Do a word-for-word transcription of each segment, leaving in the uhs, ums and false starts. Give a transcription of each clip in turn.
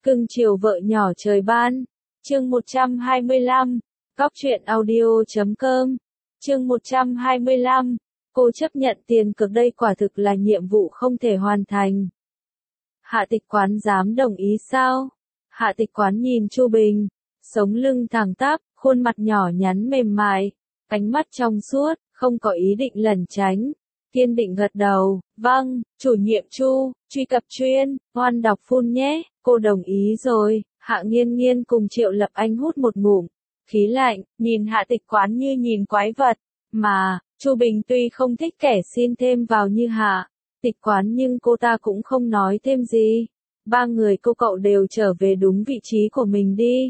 Cưng chiều vợ nhỏ trời ban. Chương một trăm hai mươi lăm. Cóc truyện audio chấm com. Chương một trăm hai mươi lăm. Cô chấp nhận tiền cược đây quả thực là nhiệm vụ không thể hoàn thành. Hạ Tịch Quán dám đồng ý sao? Hạ Tịch Quán nhìn Chu Bình, sống lưng thẳng tắp, khuôn mặt nhỏ nhắn mềm mại, ánh mắt trong suốt, không có ý định lẩn tránh, kiên định gật đầu. Vâng, chủ nhiệm Chu, truy cập chuyên, ngoan đọc phun nhé. Cô đồng ý rồi. Hạ Nghiên Nghiên cùng Triệu Lập Anh hút một ngụm khí lạnh, nhìn Hạ Tịch Quán như nhìn quái vật. Mà, Chu Bình tuy không thích kẻ xin thêm vào như Hạ Tịch Quán nhưng cô ta cũng không nói thêm gì. Ba người cô cậu đều trở về đúng vị trí của mình đi.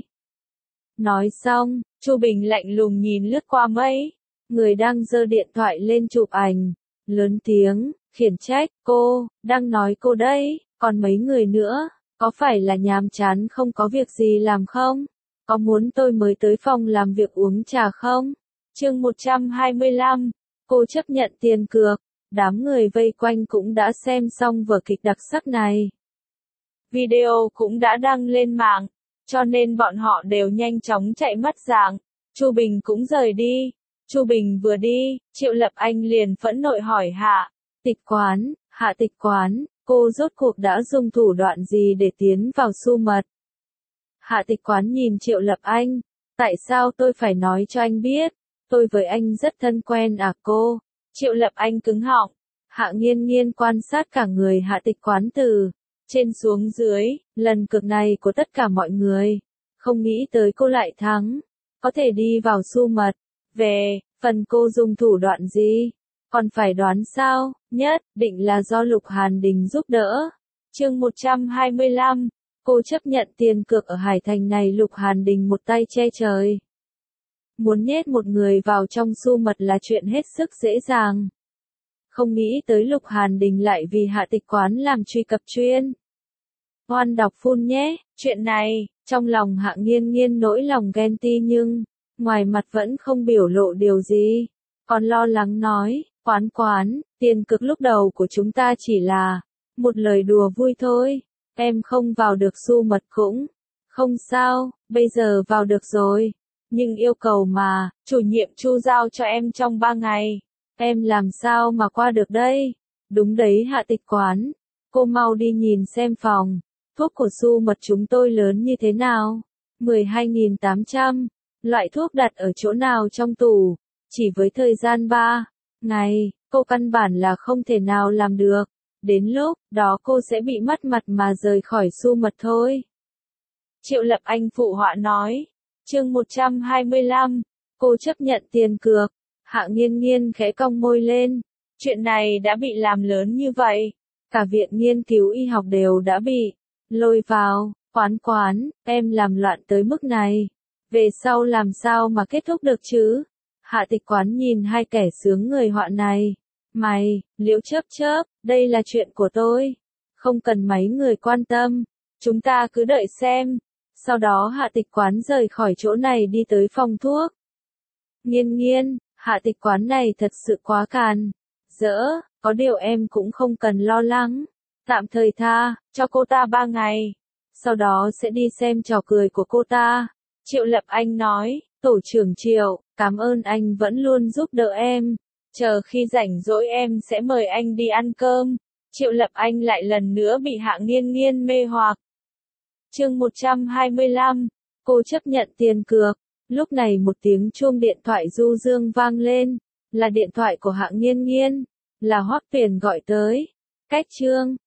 Nói xong, Chu Bình lạnh lùng nhìn lướt qua mấy người đang giơ điện thoại lên chụp ảnh, lớn tiếng khiển trách. Cô, đang nói cô đấy, còn mấy người nữa, có phải là nhàm chán không có việc gì làm không? Có muốn tôi mới tới phòng làm việc uống trà không? Chương một trăm hai mươi lăm, cô chấp nhận tiền cược. Đám người vây quanh cũng đã xem xong vở kịch đặc sắc này. Video cũng đã đăng lên mạng, cho nên bọn họ đều nhanh chóng chạy mất dạng. Chu Bình cũng rời đi. Chu Bình vừa đi, Triệu Lập Anh liền phẫn nộ hỏi Hạ Tịch Quán, Hạ Tịch Quán, cô rốt cuộc đã dùng thủ đoạn gì để tiến vào Su Mật? Hạ Tịch Quán nhìn Triệu Lập Anh, tại sao tôi phải nói cho anh biết? Tôi với anh rất thân quen à cô? Triệu Lập Anh cứng họng. Hạ Nghiên Nghiên quan sát cả người Hạ Tịch Quán từ trên xuống dưới, lần cược này của tất cả mọi người, không nghĩ tới cô lại thắng, có thể đi vào Su Mật. Về phần cô dùng thủ đoạn gì, còn phải đoán sao? Nhất định là do Lục Hàn Đình giúp đỡ. Chương một trăm hai mươi lăm, cô chấp nhận tiền cược ở Hải Thành này. Lục Hàn Đình một tay che trời, muốn nhét một người vào trong Su Mật là chuyện hết sức dễ dàng. Không nghĩ tới Lục Hàn Đình lại vì Hạ Tịch Quán làm truy cập chuyên. Ngoan đọc phun nhé. Chuyện này, trong lòng Hạ Nghiên Nghiên nỗi lòng ghen ti nhưng ngoài mặt vẫn không biểu lộ điều gì, còn lo lắng nói, Quán Quán, tiền cược lúc đầu của chúng ta chỉ là một lời đùa vui thôi, em không vào được Su Mật cũng không sao, bây giờ vào được rồi, nhưng yêu cầu mà chủ nhiệm Chu giao cho em trong ba ngày, em làm sao mà qua được đây? Đúng đấy Hạ Tịch Quán, cô mau đi nhìn xem phòng thuốc của Su Mật chúng tôi lớn như thế nào. mười hai nghìn tám trăm, loại thuốc đặt ở chỗ nào trong tủ, chỉ với thời gian ba ngày, cô căn bản là không thể nào làm được. Đến lúc đó cô sẽ bị mất mặt mà rời khỏi Su Mật thôi. Triệu Lập Anh phụ họa nói. Chương một trăm hai mươi lăm, cô chấp nhận tiền cược. Hạ Nghiên Nghiên khẽ cong môi lên. Chuyện này đã bị làm lớn như vậy, cả viện nghiên cứu y học đều đã bị lôi vào. Quán Quán, em làm loạn tới mức này, về sau làm sao mà kết thúc được chứ? Hạ Tịch Quán nhìn hai kẻ sướng người họa này. Mày, Liễu chớp chớp, đây là chuyện của tôi, không cần mấy người quan tâm, chúng ta cứ đợi xem. Sau đó Hạ Tịch Quán rời khỏi chỗ này đi tới phòng thuốc. Nghiên Nghiên, Hạ Tịch Quán này thật sự quá càn dỡ, có điều em cũng không cần lo lắng, tạm thời tha cho cô ta ba ngày, sau đó sẽ đi xem trò cười của cô ta. Triệu Lập Anh nói, tổ trưởng Triệu, cảm ơn anh vẫn luôn giúp đỡ em, chờ khi rảnh rỗi em sẽ mời anh đi ăn cơm. Triệu Lập Anh lại lần nữa bị Hạ Nghiên Nghiên mê hoặc. Chương một trăm hai mươi lăm, cô chấp nhận tiền cược. Lúc này một tiếng chuông điện thoại du dương vang lên, là điện thoại của Hạ Nghiên Nghiên, là Hoắc Tuyền gọi tới. Cách Trương,